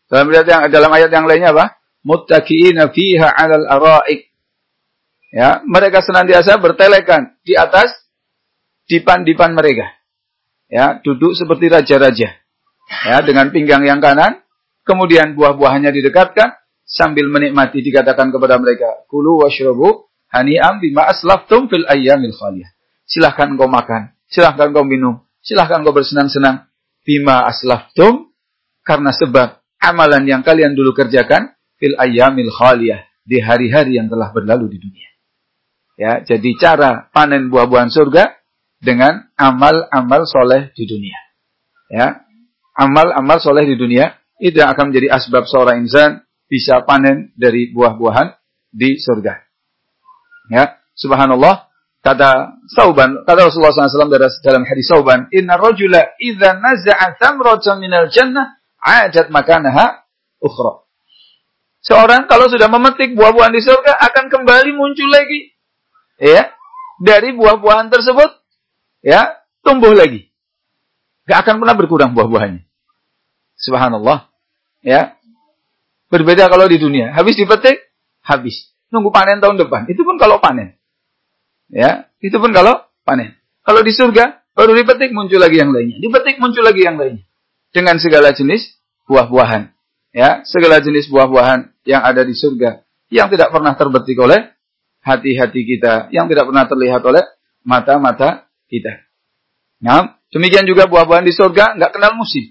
Dalam ayat yang dalam ayat yang lainnya apa? Muttaqiina fiha 'alal ara'ik. Ya, mereka senantiasa bertelekan di atas dipan-dipan mereka. Ya, duduk seperti raja-raja. Ya, dengan pinggang yang kanan, kemudian buah-buahannya didekatkan sambil menikmati, dikatakan kepada mereka, kulu washrabu hani'am bima aslaftum fil ayyamil khaliyah. Silahkan kau makan, silahkan kau minum, silahkan kau bersenang-senang bima aslaftum, karena sebab amalan yang kalian dulu kerjakan fil ayyamil khaliyah, di hari-hari yang telah berlalu di dunia. Ya, jadi cara panen buah-buahan surga dengan amal-amal soleh di dunia. Ya, amal-amal soleh di dunia itu yang akan menjadi asbab seorang insan bisa panen dari buah-buahan di surga. Ya, subhanallah. Kata Sauban, kata Rasulullah shallallahu alaihi wasallam dalam hadis Sauban, Inna rajula idza naza'a thamratan minal jannah adat makanaha ukhra. Seorang kalau sudah memetik buah-buahan di surga akan kembali muncul lagi. Ya, dari buah-buahan tersebut, ya, tumbuh lagi. Gak akan pernah berkurang buah-buahannya. Subhanallah. Ya. Berbeda kalau di dunia. Habis dipetik, habis. Nunggu panen tahun depan. Itu pun kalau panen. Ya, itu pun kalau panen. Kalau di surga, baru dipetik muncul lagi yang lainnya. Dipetik muncul lagi yang lainnya. Dengan segala jenis buah-buahan. Ya, segala jenis buah-buahan yang ada di surga yang tidak pernah terbetik oleh hati-hati kita, yang tidak pernah terlihat oleh mata-mata kita. Nah, demikian juga buah-buahan di surga enggak kenal musim.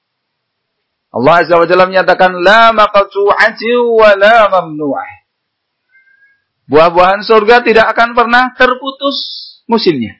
Allah Azza wa Jalla menyatakan la maqtu'ati wa la mamnu'ah. Buah-buahan surga tidak akan pernah terputus musimnya.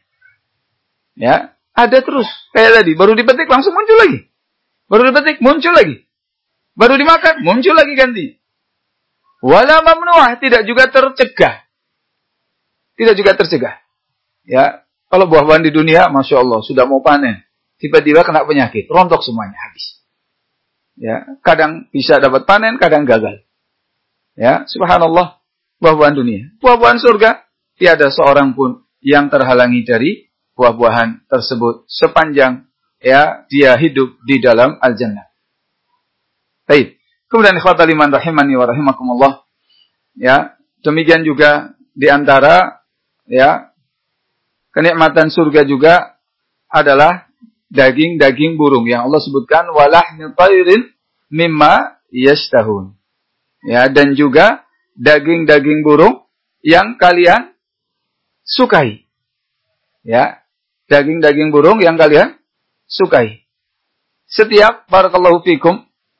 Ya, ada terus. Kayak tadi, baru dipetik langsung muncul lagi. Baru dipetik muncul lagi. Baru dimakan muncul lagi ganti. Wala mamnu'ah, tidak juga tercegah. Tidak juga tercegah. Ya, kalau buah-buahan di dunia, masya Allah, sudah mau panen, tiba-tiba kena penyakit, rontok semuanya, habis. Ya, kadang bisa dapat panen, kadang gagal. Ya, subhanallah, buah-buahan dunia. Buah-buahan surga, tiada seorang pun yang terhalangi dari buah-buahan tersebut sepanjang ya dia hidup di dalam al-jannah. Baik. Kemudian ikhwatal iman rahimani wa rahimakumullah. Ya, demikian juga di antara ya kenikmatan surga juga adalah daging-daging burung yang Allah sebutkan walahmi tayrin mimma yashtahun. Ya, dan juga daging-daging burung yang kalian sukai. Ya, daging-daging burung yang kalian sukai. Setiap barakallahu fikum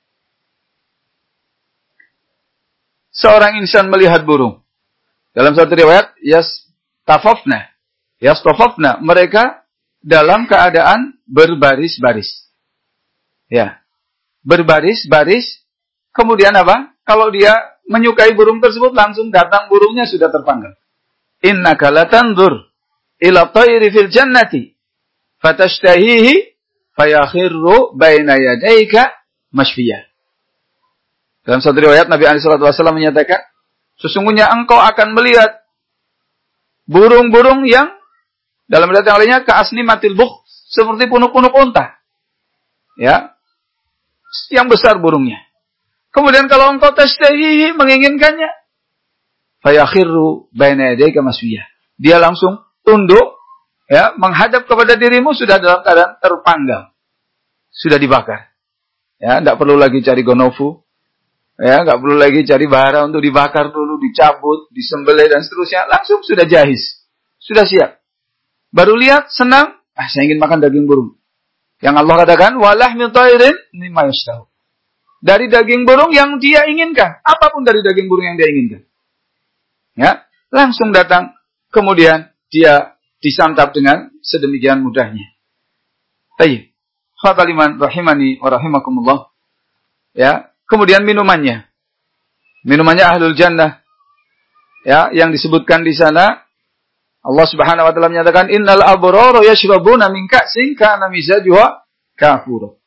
seorang insan melihat burung. Dalam satu riwayat yas tafafna. Yas tafafna, mereka dalam keadaan berbaris-baris. Ya. Berbaris-baris. Kemudian apa? Kalau dia menyukai burung tersebut, langsung datang burungnya sudah terpanggang. Innaka latandur ila tayri fil jannati fatashtahihi fayakhirru baina yadayka mashfiyah. Dalam satu riwayat Nabi alaihi salatu wasallam menyatakan, sesungguhnya engkau akan melihat burung-burung yang dalam riwayat yang lainnya ka'asni matil bukh, seperti punuk-punuk unta. Ya. Yang besar burungnya. Kemudian kalau engkau tashtahihi, menginginkannya, fayakhirru baina yadayka maswiyah. Dia langsung tunduk, ya, menghadap kepada dirimu sudah dalam keadaan terpanggang. Sudah dibakar. Ya, enggak perlu lagi cari gonofu. Ya, enggak perlu lagi cari bara untuk dibakar dulu, dicabut, disembelih dan seterusnya. Langsung sudah jahiz. Sudah siap. Baru lihat, senang, ah saya ingin makan daging burung. Yang Allah katakan, walahmi tayrin mimma yashtahu. Dari daging burung yang dia inginkan. Apapun dari daging burung yang dia inginkan. Ya, langsung datang. Kemudian dia disantap dengan sedemikian mudahnya. Baik. Khawatal iman rahimani wa rahimakumullah. Ya, kemudian minumannya. Minumannya ahlul jannah. Ya, yang disebutkan di sana Allah Subhanahu wa taala menyatakan innal abrara yashrabuna min ka'sin kana mizajuha kafur.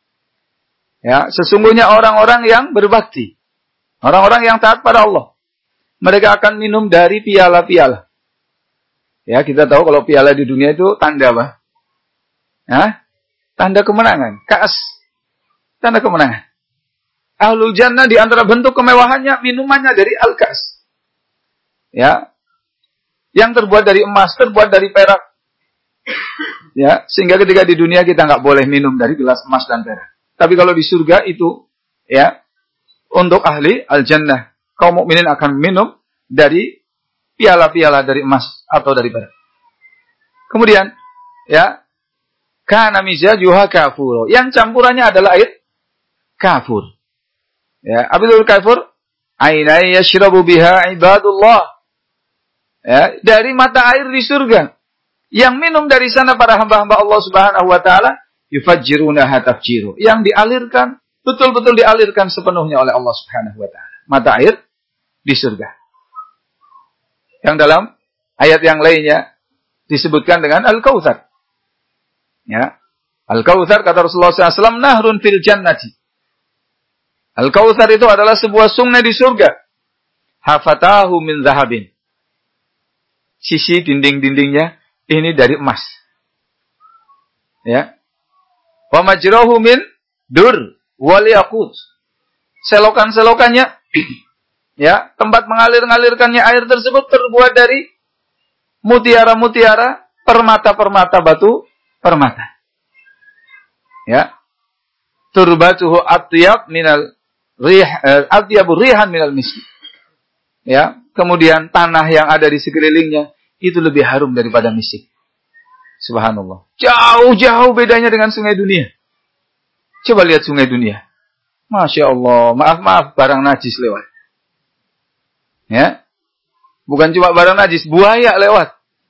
Ya, sesungguhnya orang-orang yang berbakti, orang-orang yang taat pada Allah, mereka akan minum dari piala-piala. Ya, kita tahu kalau piala di dunia itu tanda apa? Hah? Tanda kemenangan, kaas. Tanda kemenangan. Ahlul jannah di antara bentuk kemewahannya minumannya dari al-kas. Ya. Yang terbuat dari emas, terbuat dari perak. Ya, sehingga ketika di dunia kita nggak boleh minum dari gelas emas dan perak. Tapi kalau di surga itu ya, untuk ahli al-jannah, kaum mukminin akan minum dari piala-piala dari emas atau dari perak. Kemudian, ya, kana mizajuha kafur. Yang campurannya adalah air kafur. Ya, abilul kafur, aina yashrabu biha ibadullah. Ya, dari mata air di surga. Yang minum dari sana para hamba-hamba Allah Subhanahu wa taala, yufajjirunaha tafjiru. Yang dialirkan, betul-betul dialirkan sepenuhnya oleh Allah Subhanahu wa taala. Mata air di surga. Yang dalam ayat yang lainnya disebutkan dengan Al-Kautsar. Ya. Al-Kautsar kata Rasulullah shallallahu alaihi wasallam, nahrun fil jannati. Al-Kautsar itu adalah sebuah sungai di surga. Hafatahu min zahabin. Sisi dinding-dindingnya ini dari emas. Ya. Wa majrahu min dur wal yaqut. Selokan-selokannya ya, tempat mengalir-ngalirkannya air tersebut terbuat dari mutiara-mutiara, permata-permata batu, permata. Ya. Turbatuhu atyab minal rih atyabu rihan minal misk. Ya, kemudian tanah yang ada di sekelilingnya itu lebih harum daripada misik. Subhanallah. Jauh-jauh bedanya dengan sungai dunia. Coba lihat sungai dunia. Masya Allah. Maaf-maaf, barang najis lewat. Ya. Bukan cuma barang najis, buaya lewat.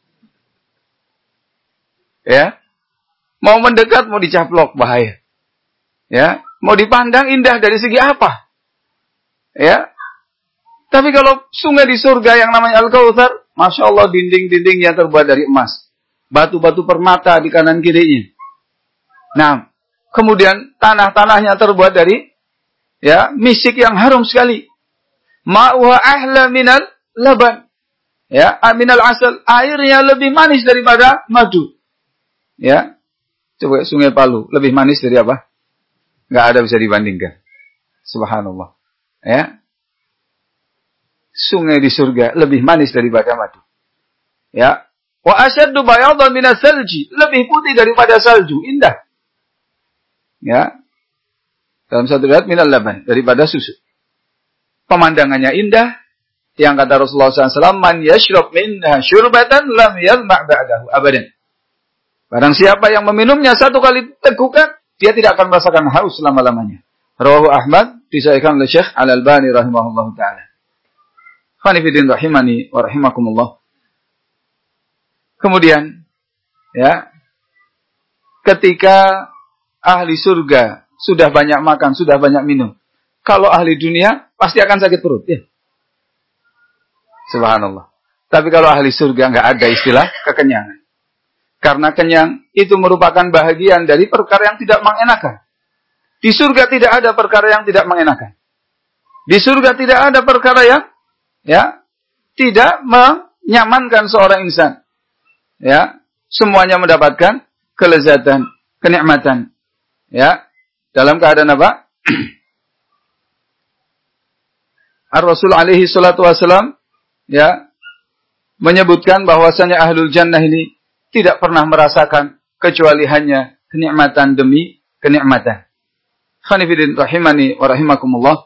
Ya. Mau mendekat, mau dicaplok, bahaya. Ya. Mau dipandang indah dari segi apa? Ya. Tapi kalau sungai di surga yang namanya Al-Kautsar, Masya Allah, dinding-dindingnya terbuat dari emas. Batu-batu permata di kanan kirinya. Nah, kemudian tanah-tanahnya terbuat dari ya misik yang harum sekali. Ma'uha ahla minal laban. Ya, minal asal. Airnya lebih manis daripada madu. Ya. Coba sungai Palu, lebih manis dari apa? Enggak ada bisa dibandingkan. Subhanallah. Ya. Sungai di surga lebih manis daripada madu. Ya. Wa asyaddu bayadan minas salji, lebih putih daripada salju, indah. Ya. Dalam satu riwayat minal laban, daripada susu. Pemandangannya indah. Yang kata Rasulullah shallallahu alaihi wasallam, man yashrab minha syurbatan lam yadma' ba'dahu abadan. Barang siapa yang meminumnya satu kali tegukan, dia tidak akan merasakan haus selama-lamanya. Rawahu Ahmad, disahihkan oleh Syekh Al-Albani rahimahullahu taala. Khanifidin rahimani wa rahimakumullah. Kemudian, ya, ketika ahli surga sudah banyak makan, sudah banyak minum. Kalau ahli dunia, pasti akan sakit perut. Ya. Subhanallah. Tapi kalau ahli surga nggak ada istilah kekenyangan. Karena kenyang itu merupakan bahagian dari perkara yang tidak mengenakan. Di surga tidak ada perkara yang tidak mengenakan. Di surga tidak ada perkara yang ya tidak menyamankan seorang insan. Ya, semuanya mendapatkan kelezatan, kenikmatan. Ya, dalam keadaan apa? Ar-Rasul alaihi salatu wasalam ya menyebutkan bahwasanya ahlul jannah ini tidak pernah merasakan kecuali hanya kenikmatan demi kenikmatan. Khanifidin rahimani wa rahimakumullah.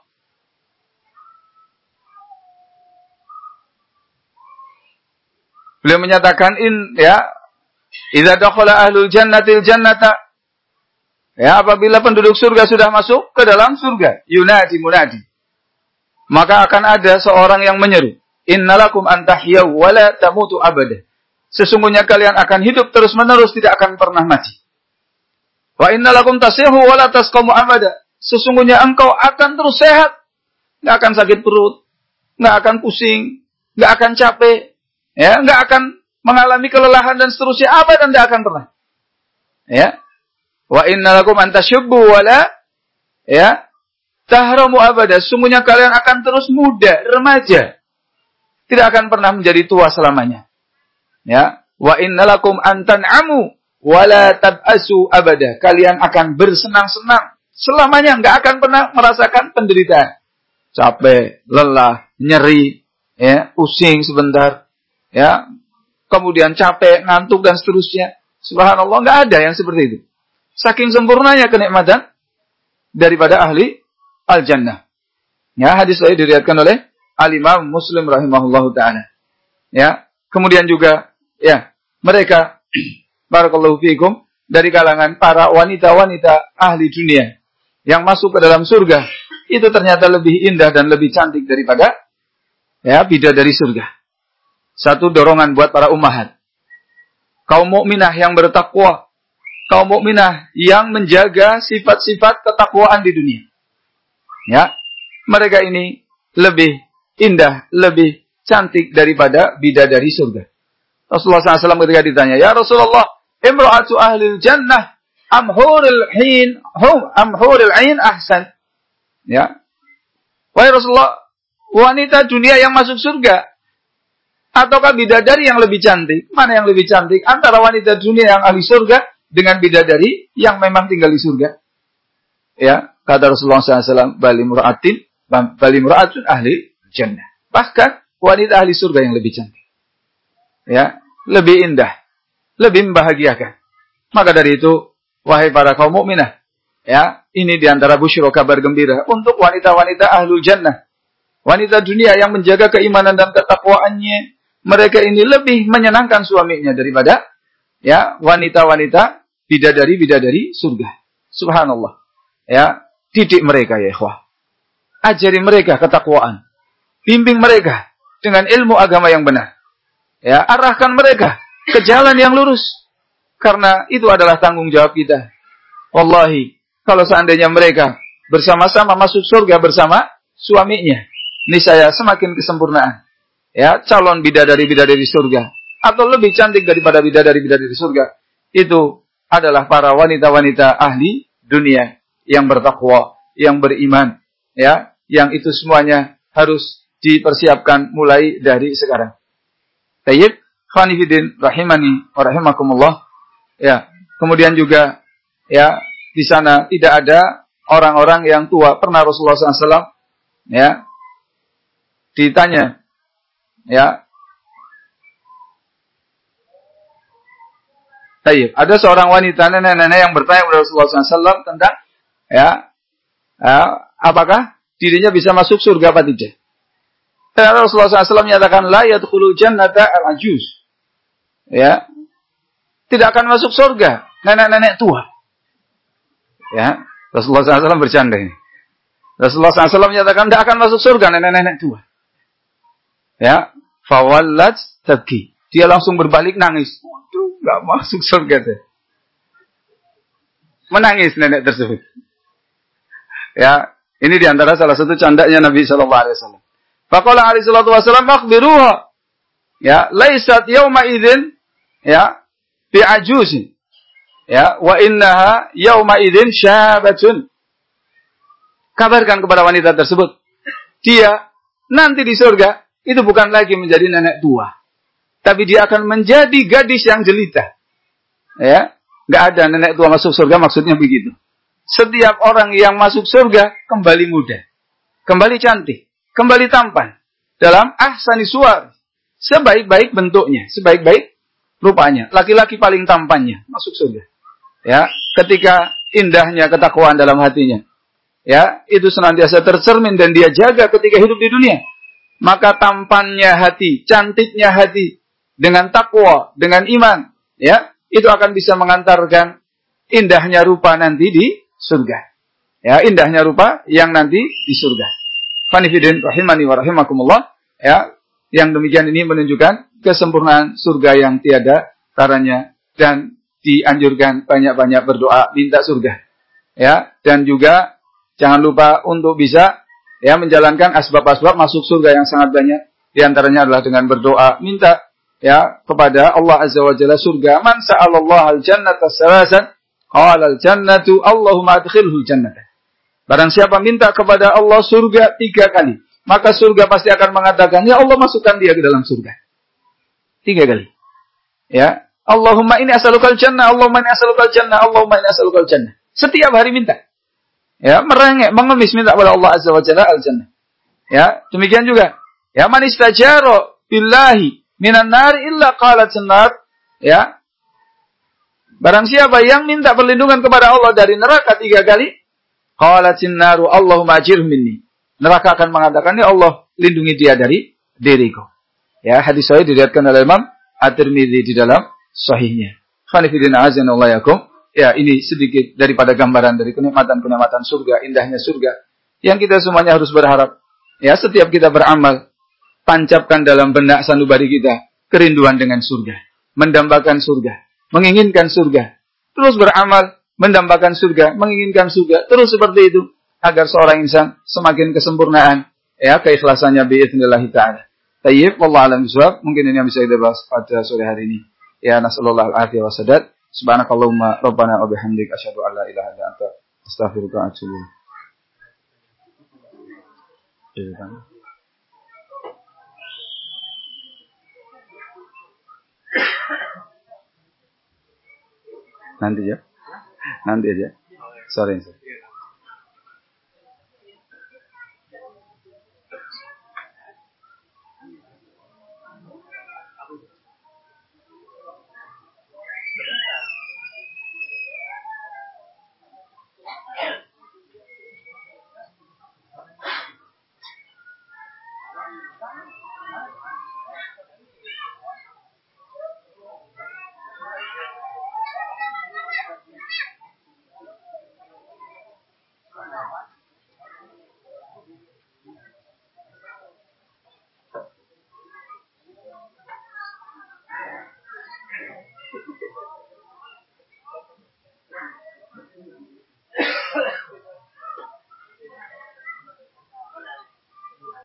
Beliau menyatakan in ya idza dakhala ahlul jannatil jannata, ya apabila penduduk surga sudah masuk ke dalam surga, yunadi munadi, maka akan ada seorang yang menyeru, innalakum antahyaw wa la tamutu abada. Sesungguhnya kalian akan hidup terus-menerus, tidak akan pernah mati. Wa innalakum tasihu wa la tasqamu abada. Sesungguhnya engkau akan terus sehat, enggak akan sakit perut, enggak akan pusing, enggak akan capek, ya, enggak akan mengalami kelelahan dan seterusnya, abadan enggak akan pernah. Ya. Wa innalakum antashubbu wa la ya tahramu abada. Sesungguhnya kalian akan terus muda, remaja. Tidak akan pernah menjadi tua selamanya. Ya, wa innalakum antan'amu wa la tab'asu abada. Kalian akan bersenang-senang Selamanya nggak akan pernah merasakan penderitaan. Capek, lelah, nyeri, ya, pusing sebentar, ya, kemudian capek, ngantuk dan seterusnya. Subhanallah, nggak ada yang seperti itu. Saking sempurnanya kenikmatan daripada ahli al-jannah. Ya, hadis ini diriwayatkan oleh Al-Imam Muslim rahimahullahu taala. Ya, kemudian juga ya, mereka barakallahu fiikum dari kalangan para wanita-wanita ahli dunia yang masuk ke dalam surga, itu ternyata lebih indah dan lebih cantik daripada ya bidadari surga. Satu dorongan buat para ummahat. Kaum mukminah yang bertakwa, kaum mukminah yang menjaga sifat-sifat ketakwaan di dunia. Ya, mereka ini lebih indah, lebih cantik daripada bidadari surga. Rasulullah shallallahu alaihi wasallam ketika ditanya, "Ya Rasulullah, imra'atu ahlil jannah am huril hin hum am huril ain ahsan?" Ya. Wahai Rasulullah, wanita dunia yang masuk surga ataukah bidadari yang lebih cantik? Mana yang lebih cantik antara wanita dunia yang ahli surga dengan bidadari yang memang tinggal di surga? Ya, kata Rasulullah shallallahu alaihi wasallam, "Bali mura'atin, bali mura'atun ahli jannah." Bahkan wanita ahli surga yang lebih cantik. Ya, lebih indah, lebih membahagiakan. Maka dari itu, wahai para kaum mukminah, ya, ini diantara busyra kabar gembira untuk wanita-wanita ahlul jannah. Wanita dunia yang menjaga keimanan dan ketakwaannya, mereka ini lebih menyenangkan suaminya daripada ya wanita-wanita bidadari-bidadari surga. Subhanallah. Ya, didik mereka ya ikhwah. Ajari mereka ketakwaan. Bimbing mereka dengan ilmu agama yang benar. Ya, arahkan mereka ke jalan yang lurus. Karena itu adalah tanggung jawab kita. Wallahi, kalau seandainya mereka bersama-sama masuk surga bersama suaminya, niscaya semakin kesempurnaan. Ya, calon bidadari-bidadari surga atau lebih cantik daripada bidadari-bidadari surga itu adalah para wanita-wanita ahli dunia yang bertakwa, yang beriman, ya, yang itu semuanya harus dipersiapkan mulai dari sekarang. Tayyib, khanifidin rahimani wa rahimakumullah. Ya, kemudian juga ya di sana tidak ada orang-orang yang tua. Pernah Rasulullah shallallahu alaihi wasallam ya ditanya ya, Tayyib, ada seorang wanita nenek-nenek yang bertanya kepada Rasulullah shallallahu alaihi wasallam tentang ya, ya apakah dirinya bisa masuk surga apa tidak. Dan Rasulullah shallallahu alaihi wasallam menyatakan la yadkhulul jannata al-ajuz. Ya, tidak akan masuk surga nenek-nenek tua. Ya, Rasulullah shallallahu alaihi wasallam bercanda ini. Rasulullah shallallahu alaihi wasallam menyatakan tidak akan masuk surga nenek-nenek tua. Ya, fawallat tabki. Dia langsung berbalik nangis. Waduh, nggak masuk surga deh. Menangis nenek tersebut. Ya, ini diantara salah satu candanya Nabi Shallallahu Alaihi Wasallam. Faqala alaihi salatu wasallam akhbiruha. Ya, laisat yawma idzin ya bi ajuzin. Ya, wa innaha yawma idzin syabatun. Kabarkan kepada wanita tersebut, dia nanti di surga itu bukan lagi menjadi nenek tua, tapi dia akan menjadi gadis yang jelita. Ya, nggak ada nenek tua masuk surga, maksudnya begitu. Setiap orang yang masuk surga kembali muda, kembali cantik, kembali tampan dalam ahsani suwar, sebaik-baik bentuknya, sebaik-baik rupanya. Laki-laki paling tampannya masuk surga. Ya, ketika indahnya ketakwaan dalam hatinya, ya, itu senantiasa tercermin dan dia jaga ketika hidup di dunia. Maka tampannya hati, cantiknya hati dengan takwa, dengan iman, ya, itu akan bisa mengantarkan indahnya rupa nanti di surga. Ya, indahnya rupa yang nanti di surga. Fanifidin rahimani wa rahimakumullah. Ya, yang demikian ini menunjukkan kesempurnaan surga yang tiada taranya dan dianjurkan banyak-banyak berdoa minta surga. Ya, dan juga jangan lupa untuk bisa ya menjalankan asbab-asbab masuk surga yang sangat banyak. Di antaranya adalah dengan berdoa minta ya kepada Allah Azza wa Jalla surga. Man sa'alallahu al-jannata salasan qala al-jannatu Allahumma adkhilhu al-jannata. Barang siapa minta kepada Allah surga tiga kali, maka surga pasti akan mengatakan, ya Allah masukkan dia ke dalam surga. Tiga kali. Ya, Allahumma inni as'alukal jannah, Allahumma inni as'alukal jannah, Allahumma inni as'alukal jannah. Setiap hari minta. Ya, merengek, mengemis minta kepada Allah Azza wa Jalla al-jannah. Ya, demikian juga. Ya, man istajaro billahi minan nar illa qalat nar. Ya. Barang siapa yang minta perlindungan kepada Allah dari neraka tiga kali, qalat naru Allahumma ajirhu minni. Neraka akan mengatakan, ya Allah, lindungi dia dari diriku. Ya, hadis sahih diriwayatkan oleh Imam At-Tirmidzi di dalam sahihnya. Khanifidina azanallahu yakum. Ya, ini sedikit daripada gambaran dari kenikmatan-kenikmatan surga, indahnya surga. Yang kita semuanya harus berharap. Ya, setiap kita beramal, tancapkan dalam benak sanubari kita kerinduan dengan surga. Mendambakan surga. Menginginkan surga. Terus beramal, mendambakan surga. Menginginkan surga. Terus seperti itu. Agar seorang insan semakin kesempurnaan. Ya, keikhlasannya bi'idhnillahi ta'ala. Tayyib, wallahu a'lam bishawab. Mungkin ini yang bisa kita bahas pada sore hari ini. Ya, nasallallahu al-afiyah wa sadad. Subhanakallahumma rabbana wa bihamdika asyhadu an la ilaha illa anta astaghfiruka wa atubu ilaik. Nanti ya. Nanti aja. Sore.